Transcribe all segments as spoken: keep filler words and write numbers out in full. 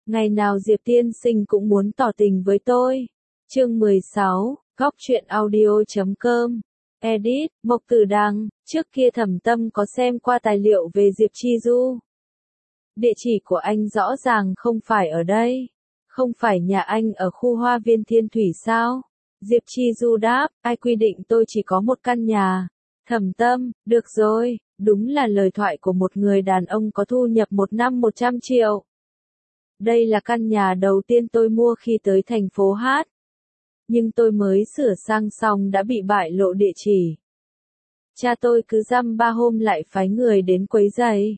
Ngày nào Diệp tiên sinh cũng muốn tỏ tình với tôi. Chương mười sáu, góc truyện audio chấm com. Edit, Mộc Tử Đằng, trước kia Thẩm Tâm có xem qua tài liệu về Diệp Chi Du. Địa chỉ của anh rõ ràng không phải ở đây. Không phải nhà anh ở khu Hoa Viên Thiên Thủy sao? Diệp Chi Du đáp, ai quy định tôi chỉ có một căn nhà. Thẩm Tâm, được rồi, đúng là lời thoại của một người đàn ông có thu nhập một năm một trăm triệu. Đây là căn nhà đầu tiên tôi mua khi tới thành phố Hát. Nhưng tôi mới sửa sang xong đã bị bại lộ địa chỉ. Cha tôi cứ dăm ba hôm lại phái người đến quấy rầy.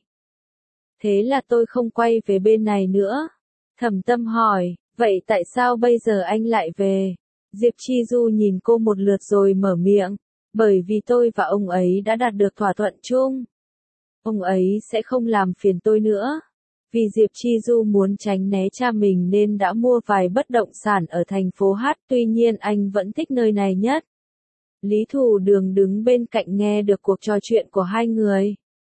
Thế là tôi không quay về bên này nữa. Thẩm Tâm hỏi, vậy tại sao bây giờ anh lại về? Diệp Chi Du nhìn cô một lượt rồi mở miệng, bởi vì tôi và ông ấy đã đạt được thỏa thuận chung. Ông ấy sẽ không làm phiền tôi nữa. Vì Diệp Chi Du muốn tránh né cha mình nên đã mua vài bất động sản ở thành phố Hát, tuy nhiên anh vẫn thích nơi này nhất. Lý Thù Đường đứng bên cạnh nghe được cuộc trò chuyện của hai người.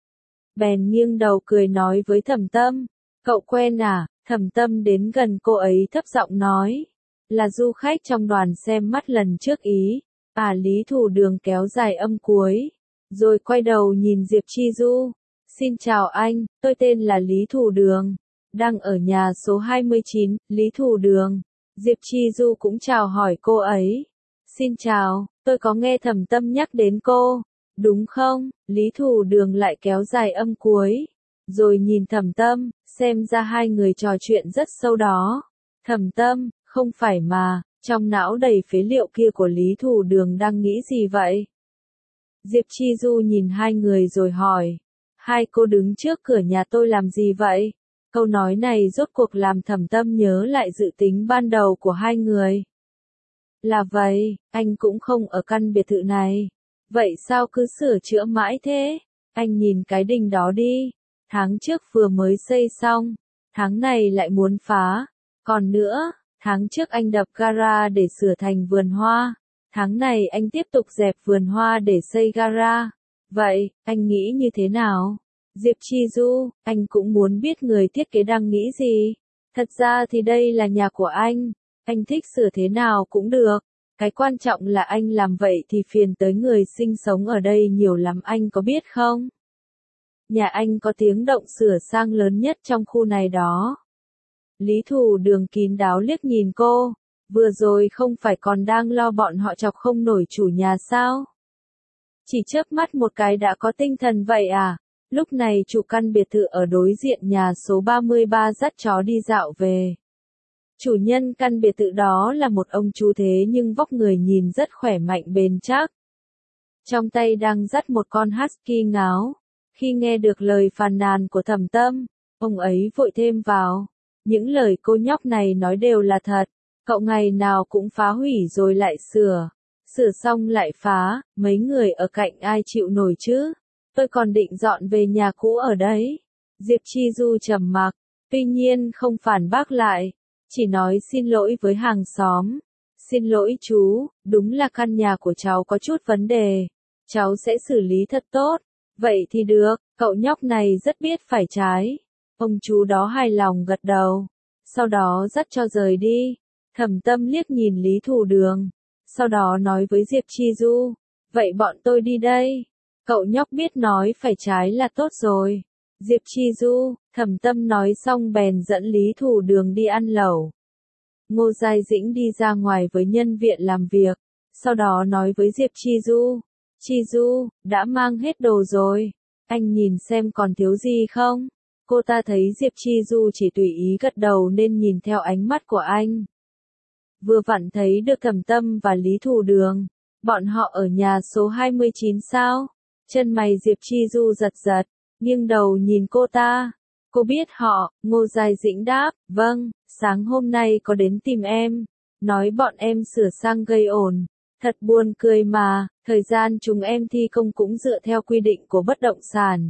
Bèn nghiêng đầu cười nói với Thẩm Tâm, cậu quen à? Thẩm Tâm đến gần cô ấy thấp giọng nói, là du khách trong đoàn xem mắt lần trước ý. À, Lý Thù Đường kéo dài âm cuối, rồi quay đầu nhìn Diệp Chi Du. Xin chào anh, tôi tên là Lý Thù Đường, đang ở nhà số hai mươi chín, Lý Thù Đường. Diệp Chi Du cũng chào hỏi cô ấy. Xin chào, tôi có nghe Thẩm Tâm nhắc đến cô, đúng không? Lý Thù Đường lại kéo dài âm cuối, rồi nhìn Thẩm Tâm, xem ra hai người trò chuyện rất sâu đó. Thẩm Tâm, không phải mà, trong não đầy phế liệu kia của Lý Thù Đường đang nghĩ gì vậy? Diệp Chi Du nhìn hai người rồi hỏi, hai cô đứng trước cửa nhà tôi làm gì vậy? Câu nói này rốt cuộc làm Thẩm Tâm nhớ lại dự tính ban đầu của hai người. Là vậy, anh cũng không ở căn biệt thự này. Vậy sao cứ sửa chữa mãi thế? Anh nhìn cái đình đó đi. Tháng trước vừa mới xây xong, tháng này lại muốn phá. Còn nữa, tháng trước anh đập gara để sửa thành vườn hoa. Tháng này anh tiếp tục dẹp vườn hoa để xây gara. Vậy, anh nghĩ như thế nào? Diệp Chi Du, anh cũng muốn biết người thiết kế đang nghĩ gì. Thật ra thì đây là nhà của anh. Anh thích sửa thế nào cũng được. Cái quan trọng là anh làm vậy thì phiền tới người sinh sống ở đây nhiều lắm, anh có biết không? Nhà anh có tiếng động sửa sang lớn nhất trong khu này đó. Lý Thù Đường kín đáo liếc nhìn cô. Vừa rồi không phải còn đang lo bọn họ chọc không nổi chủ nhà sao? Chỉ chớp mắt một cái đã có tinh thần vậy à? Lúc này chủ căn biệt thự ở đối diện nhà số ba mươi ba dắt chó đi dạo về. Chủ nhân căn biệt thự đó là một ông chú thế nhưng vóc người nhìn rất khỏe mạnh bền chắc. Trong tay đang dắt một con husky ngáo. Khi nghe được lời phàn nàn của Thẩm Tâm, ông ấy vội thêm vào. Những lời cô nhóc này nói đều là thật. Cậu ngày nào cũng phá hủy rồi lại sửa. Sửa xong lại phá, mấy người ở cạnh ai chịu nổi chứ? Tôi còn định dọn về nhà cũ ở đấy. Diệp Chi Du trầm mặc, tuy nhiên không phản bác lại. Chỉ nói xin lỗi với hàng xóm. Xin lỗi chú, đúng là căn nhà của cháu có chút vấn đề. Cháu sẽ xử lý thật tốt. Vậy thì được, cậu nhóc này rất biết phải trái. Ông chú đó hài lòng gật đầu. Sau đó dắt cho rời đi. Thẩm Tâm liếc nhìn Lý Thù Đường. Sau đó nói với Diệp Chi Du. Vậy bọn tôi đi đây. Cậu nhóc biết nói phải trái là tốt rồi. Diệp Chi Du, Thẩm Tâm nói xong bèn dẫn Lý Thù Đường đi ăn lẩu. Ngô Giai Dĩnh đi ra ngoài với nhân viên làm việc. Sau đó nói với Diệp Chi Du. Chi Du, đã mang hết đồ rồi. Anh nhìn xem còn thiếu gì không? Cô ta thấy Diệp Chi Du chỉ tùy ý gật đầu nên nhìn theo ánh mắt của anh. Vừa vặn thấy được Thẩm Tâm và Lý Thù Đường. Bọn họ ở nhà số hai mươi chín sao? Chân mày Diệp Chi Du giật giật, nghiêng đầu nhìn cô ta. Cô biết họ, Ngô Giai Dĩnh đáp, vâng, sáng hôm nay có đến tìm em. Nói bọn em sửa sang gây ồn. Thật buồn cười mà, thời gian chúng em thi công cũng dựa theo quy định của bất động sản.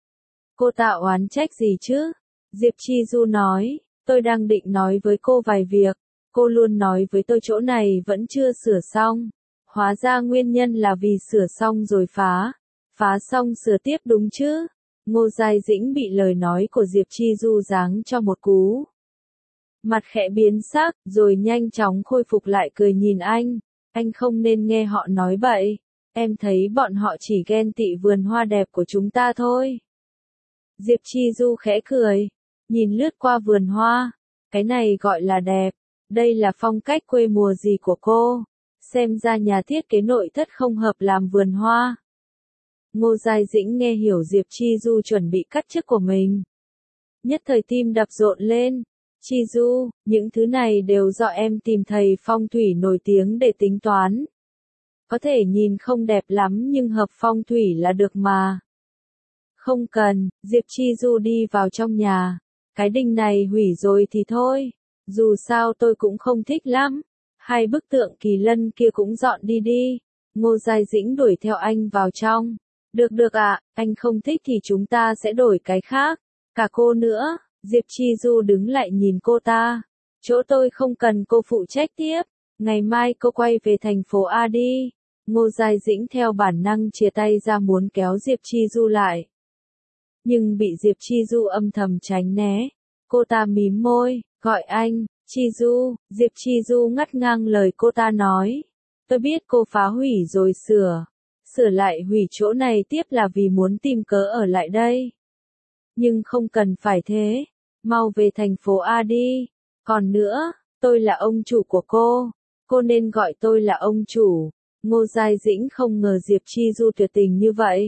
Cô ta oán trách gì chứ? Diệp Chi Du nói, tôi đang định nói với cô vài việc. Cô luôn nói với tôi chỗ này vẫn chưa sửa xong. Hóa ra nguyên nhân là vì sửa xong rồi phá. Phá xong sửa tiếp đúng chứ? Ngô Giai Dĩnh bị lời nói của Diệp Chi Du giáng cho một cú. mặt khẽ biến sắc, rồi nhanh chóng khôi phục lại cười nhìn anh. Anh không nên nghe họ nói bậy. Em thấy bọn họ chỉ ghen tị vườn hoa đẹp của chúng ta thôi. Diệp Chi Du khẽ cười, nhìn lướt qua vườn hoa. Cái này gọi là đẹp. Đây là phong cách quê mùa gì của cô? Xem ra nhà thiết kế nội thất không hợp làm vườn hoa. Ngô Giai Dĩnh nghe hiểu Diệp Chi Du chuẩn bị cắt chức của mình. Nhất thời tim đập rộn lên. Chi Du, những thứ này đều do em tìm thầy phong thủy nổi tiếng để tính toán. Có thể nhìn không đẹp lắm nhưng hợp phong thủy là được mà. Không cần, Diệp Chi Du đi vào trong nhà. Cái đình này hủy rồi thì thôi. Dù sao tôi cũng không thích lắm. Hai bức tượng kỳ lân kia cũng dọn đi đi. Ngô Giai Dĩnh đuổi theo anh vào trong. Được được ạ, à, anh không thích thì chúng ta sẽ đổi cái khác. Cả cô nữa. Diệp Chi Du đứng lại nhìn cô ta. Chỗ tôi không cần cô phụ trách tiếp. Ngày mai cô quay về thành phố A đi. Ngô Giai Dĩnh theo bản năng chia tay ra muốn kéo Diệp Chi Du lại. Nhưng bị Diệp Chi Du âm thầm tránh né. Cô ta mím môi, gọi anh, Chi Du. Diệp Chi Du ngắt ngang lời cô ta nói. Tôi biết cô phá hủy rồi sửa. Sửa lại hủy chỗ này tiếp là vì muốn tìm cớ ở lại đây. Nhưng không cần phải thế. Mau về thành phố A đi. Còn nữa, tôi là ông chủ của cô. Cô nên gọi tôi là ông chủ. Ngô Giai Dĩnh không ngờ Diệp Chi Du tuyệt tình như vậy.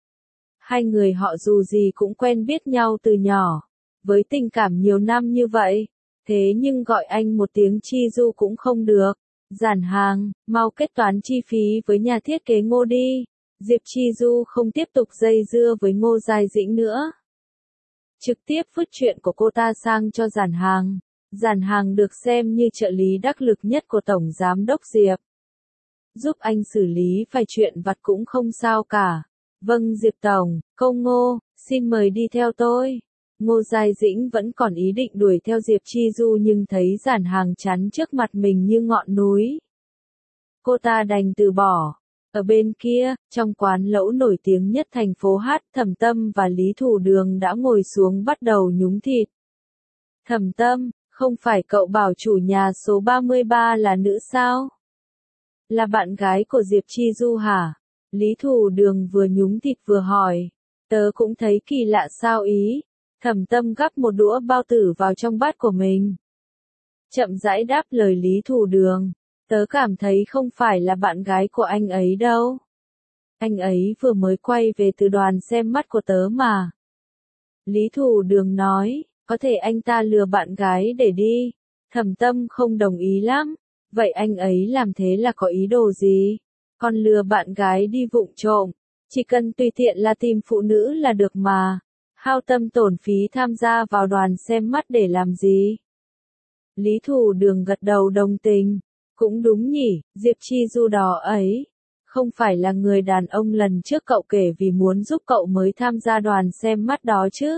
Hai người họ dù gì cũng quen biết nhau từ nhỏ. Với tình cảm nhiều năm như vậy. Thế nhưng gọi anh một tiếng Chi Du cũng không được. Giản hàng, mau kết toán chi phí với nhà thiết kế Ngô đi. Diệp Chi Du không tiếp tục dây dưa với Ngô Giai Dĩnh nữa. Trực tiếp vứt chuyện của cô ta sang cho Giản hàng. Giản hàng được xem như trợ lý đắc lực nhất của Tổng Giám đốc Diệp. Giúp anh xử lý vài chuyện vặt cũng không sao cả. Vâng Diệp Tổng, cô Ngô, xin mời đi theo tôi. Ngô Giai Dĩnh vẫn còn ý định đuổi theo Diệp Chi Du nhưng thấy Giản hàng chắn trước mặt mình như ngọn núi. Cô ta đành từ bỏ. Ở bên kia, trong quán lẩu nổi tiếng nhất thành phố Hát, Thẩm Tâm và Lý Thủ Đường đã ngồi xuống bắt đầu nhúng thịt. Thẩm Tâm, không phải cậu bảo chủ nhà số ba mươi ba là nữ sao? Là bạn gái của Diệp Chi Du hả? Lý Thủ Đường vừa nhúng thịt vừa hỏi. Tớ cũng thấy kỳ lạ sao ý. Thẩm Tâm gắp một đũa bao tử vào trong bát của mình. Chậm rãi đáp lời Lý Thủ Đường. Tớ cảm thấy không phải là bạn gái của anh ấy đâu. Anh ấy vừa mới quay về từ đoàn xem mắt của tớ mà. Lý Thủ Đường nói, có thể anh ta lừa bạn gái để đi. Thẩm Tâm không đồng ý lắm. Vậy anh ấy làm thế là có ý đồ gì? Còn lừa bạn gái đi vụng trộm. Chỉ cần tùy tiện là tìm phụ nữ là được mà. Hao tâm tổn phí tham gia vào đoàn xem mắt để làm gì? Lý Thủ Đường gật đầu đồng tình. Cũng đúng nhỉ, Diệp Chi Du đó ấy. Không phải là người đàn ông lần trước cậu kể vì muốn giúp cậu mới tham gia đoàn xem mắt đó chứ?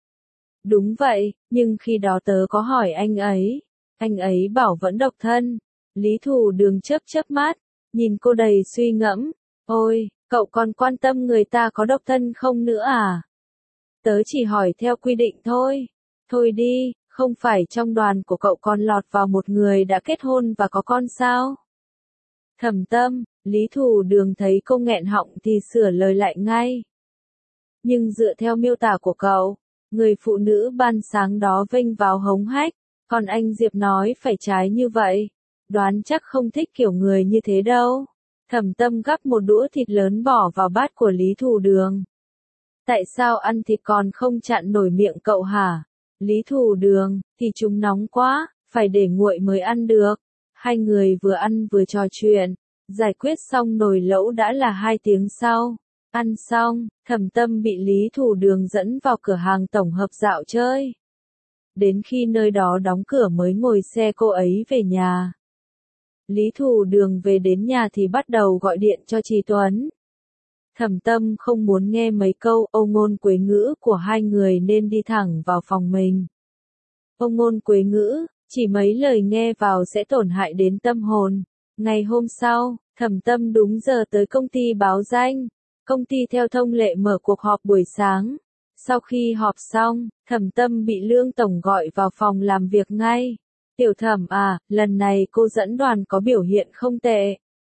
Đúng vậy, nhưng khi đó tớ có hỏi anh ấy. Anh ấy bảo vẫn độc thân. Lý Thủ Đường chớp chớp mắt, nhìn cô đầy suy ngẫm. Ôi, cậu còn quan tâm người ta có độc thân không nữa à? Tớ chỉ hỏi theo quy định thôi. Thôi đi, không phải trong đoàn của cậu còn lọt vào một người đã kết hôn và có con sao? Thẩm Tâm, Lý Thủ Đường thấy cô nghẹn họng thì sửa lời lại ngay. Nhưng dựa theo miêu tả của cậu, người phụ nữ ban sáng đó vênh vào hống hách, còn anh Diệp nói phải trái như vậy. Đoán chắc không thích kiểu người như thế đâu. Thẩm Tâm gắp một đũa thịt lớn bỏ vào bát của Lý Thủ Đường. Tại sao ăn thịt còn không chặn nổi miệng cậu hả? Lý Thủ Đường, thì chúng nóng quá, phải để nguội mới ăn được. Hai người vừa ăn vừa trò chuyện, giải quyết xong nồi lẩu đã là hai tiếng sau. Ăn xong, Thẩm Tâm bị Lý Thủ Đường dẫn vào cửa hàng tổng hợp dạo chơi. Đến khi nơi đó đóng cửa mới ngồi xe cô ấy về nhà. Lý Thủ Đường về đến nhà thì bắt đầu gọi điện cho Trì Tuấn. Thẩm Tâm không muốn nghe mấy câu âu ngôn quế ngữ của hai người nên đi thẳng vào phòng mình. Âu ngôn quế ngữ, chỉ mấy lời nghe vào sẽ tổn hại đến tâm hồn. Ngày hôm sau, Thẩm Tâm đúng giờ tới công ty báo danh. Công ty theo thông lệ mở cuộc họp buổi sáng. Sau khi họp xong, Thẩm Tâm bị Lương Tổng gọi vào phòng làm việc ngay. Tiểu Thẩm à, lần này cô dẫn đoàn có biểu hiện không tệ.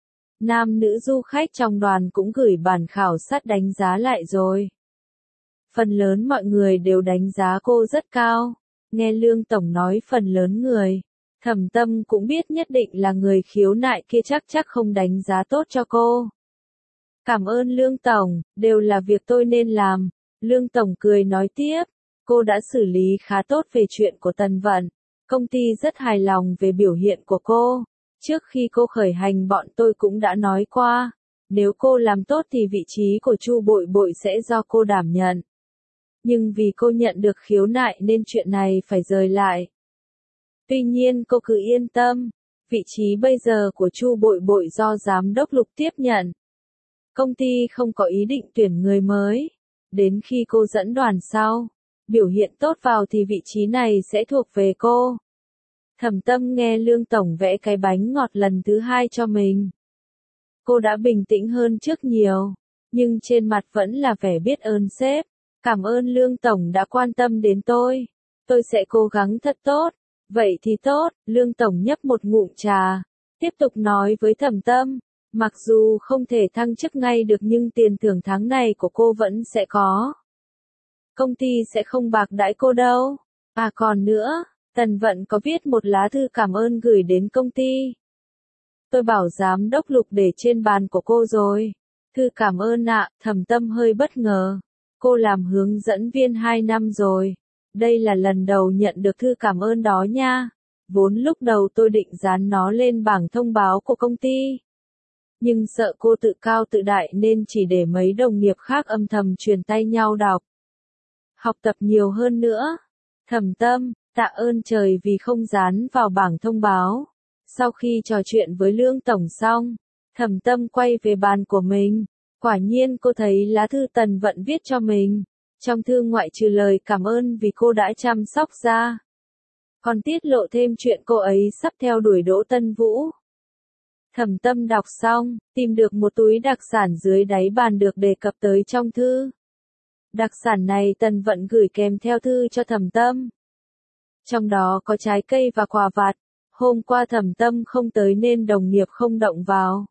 Nam nữ du khách trong đoàn cũng gửi bản khảo sát đánh giá lại rồi. Phần lớn mọi người đều đánh giá cô rất cao. Nghe Lương Tổng nói phần lớn người, Thẩm Tâm cũng biết nhất định là người khiếu nại kia chắc chắc không đánh giá tốt cho cô. Cảm ơn Lương Tổng, đều là việc tôi nên làm. Lương Tổng cười nói tiếp, cô đã xử lý khá tốt về chuyện của Tần Vận. Công ty rất hài lòng về biểu hiện của cô. Trước khi cô khởi hành bọn tôi cũng đã nói qua, nếu cô làm tốt thì vị trí của Chu Bội Bội sẽ do cô đảm nhận. Nhưng vì cô nhận được khiếu nại nên chuyện này phải rời lại. Tuy nhiên cô cứ yên tâm, vị trí bây giờ của Chu Bội Bội do Giám đốc Lục tiếp nhận. Công ty không có ý định tuyển người mới. Đến khi cô dẫn đoàn sau, biểu hiện tốt vào thì vị trí này sẽ thuộc về cô. Thẩm Tâm nghe Lương Tổng vẽ cái bánh ngọt lần thứ hai cho mình. Cô đã bình tĩnh hơn trước nhiều, nhưng trên mặt vẫn là vẻ biết ơn sếp. Cảm ơn Lương Tổng đã quan tâm đến tôi. Tôi sẽ cố gắng thật tốt. Vậy thì tốt, Lương Tổng nhấp một ngụm trà. Tiếp tục nói với Thẩm Tâm. Mặc dù không thể thăng chức ngay được nhưng tiền thưởng tháng này của cô vẫn sẽ có. Công ty sẽ không bạc đãi cô đâu. À còn nữa, Tần Vận có viết một lá thư cảm ơn gửi đến công ty. Tôi bảo Giám đốc Lục để trên bàn của cô rồi. Thư cảm ơn ạ, Thẩm Tâm hơi bất ngờ. Cô làm hướng dẫn viên hai năm rồi. Đây là lần đầu nhận được thư cảm ơn đó nha. Vốn lúc đầu tôi định dán nó lên bảng thông báo của công ty. Nhưng sợ cô tự cao tự đại nên chỉ để mấy đồng nghiệp khác âm thầm truyền tay nhau đọc. Học tập nhiều hơn nữa. Thẩm Tâm, tạ ơn trời vì không dán vào bảng thông báo. Sau khi trò chuyện với Lương Tổng xong, Thẩm Tâm quay về bàn của mình. Quả nhiên cô thấy lá thư Tần Vận viết cho mình. Trong thư ngoại trừ lời cảm ơn vì cô đã chăm sóc ra, còn tiết lộ thêm chuyện cô ấy sắp theo đuổi Đỗ Tân Vũ. Thẩm Tâm đọc xong, tìm được một túi đặc sản dưới đáy bàn được đề cập tới trong thư. Đặc sản này Tần Vận gửi kèm theo thư cho Thẩm Tâm. Trong đó có trái cây và quà vặt. Hôm qua Thẩm Tâm không tới nên đồng nghiệp không động vào.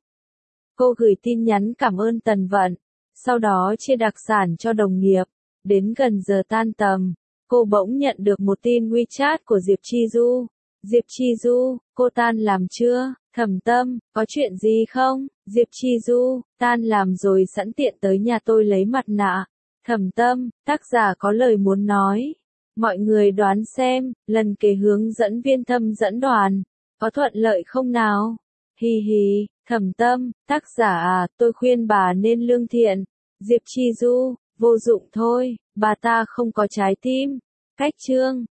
Cô gửi tin nhắn cảm ơn Tần Vận, sau đó chia đặc sản cho đồng nghiệp. Đến gần giờ tan tầm, cô bỗng nhận được một tin WeChat của Diệp Chi Du. Diệp Chi Du, cô tan làm chưa? Thẩm Tâm, có chuyện gì không? Diệp Chi Du, tan làm rồi sẵn tiện tới nhà tôi lấy mặt nạ. Thẩm Tâm, tác giả có lời muốn nói. Mọi người đoán xem, lần kế hướng dẫn viên Thâm dẫn đoàn, có thuận lợi không nào? Hi hi, Thẩm Tâm, tác giả à, tôi khuyên bà nên lương thiện. Diệp Chi Du, vô dụng thôi, bà ta không có trái tim. Cách chương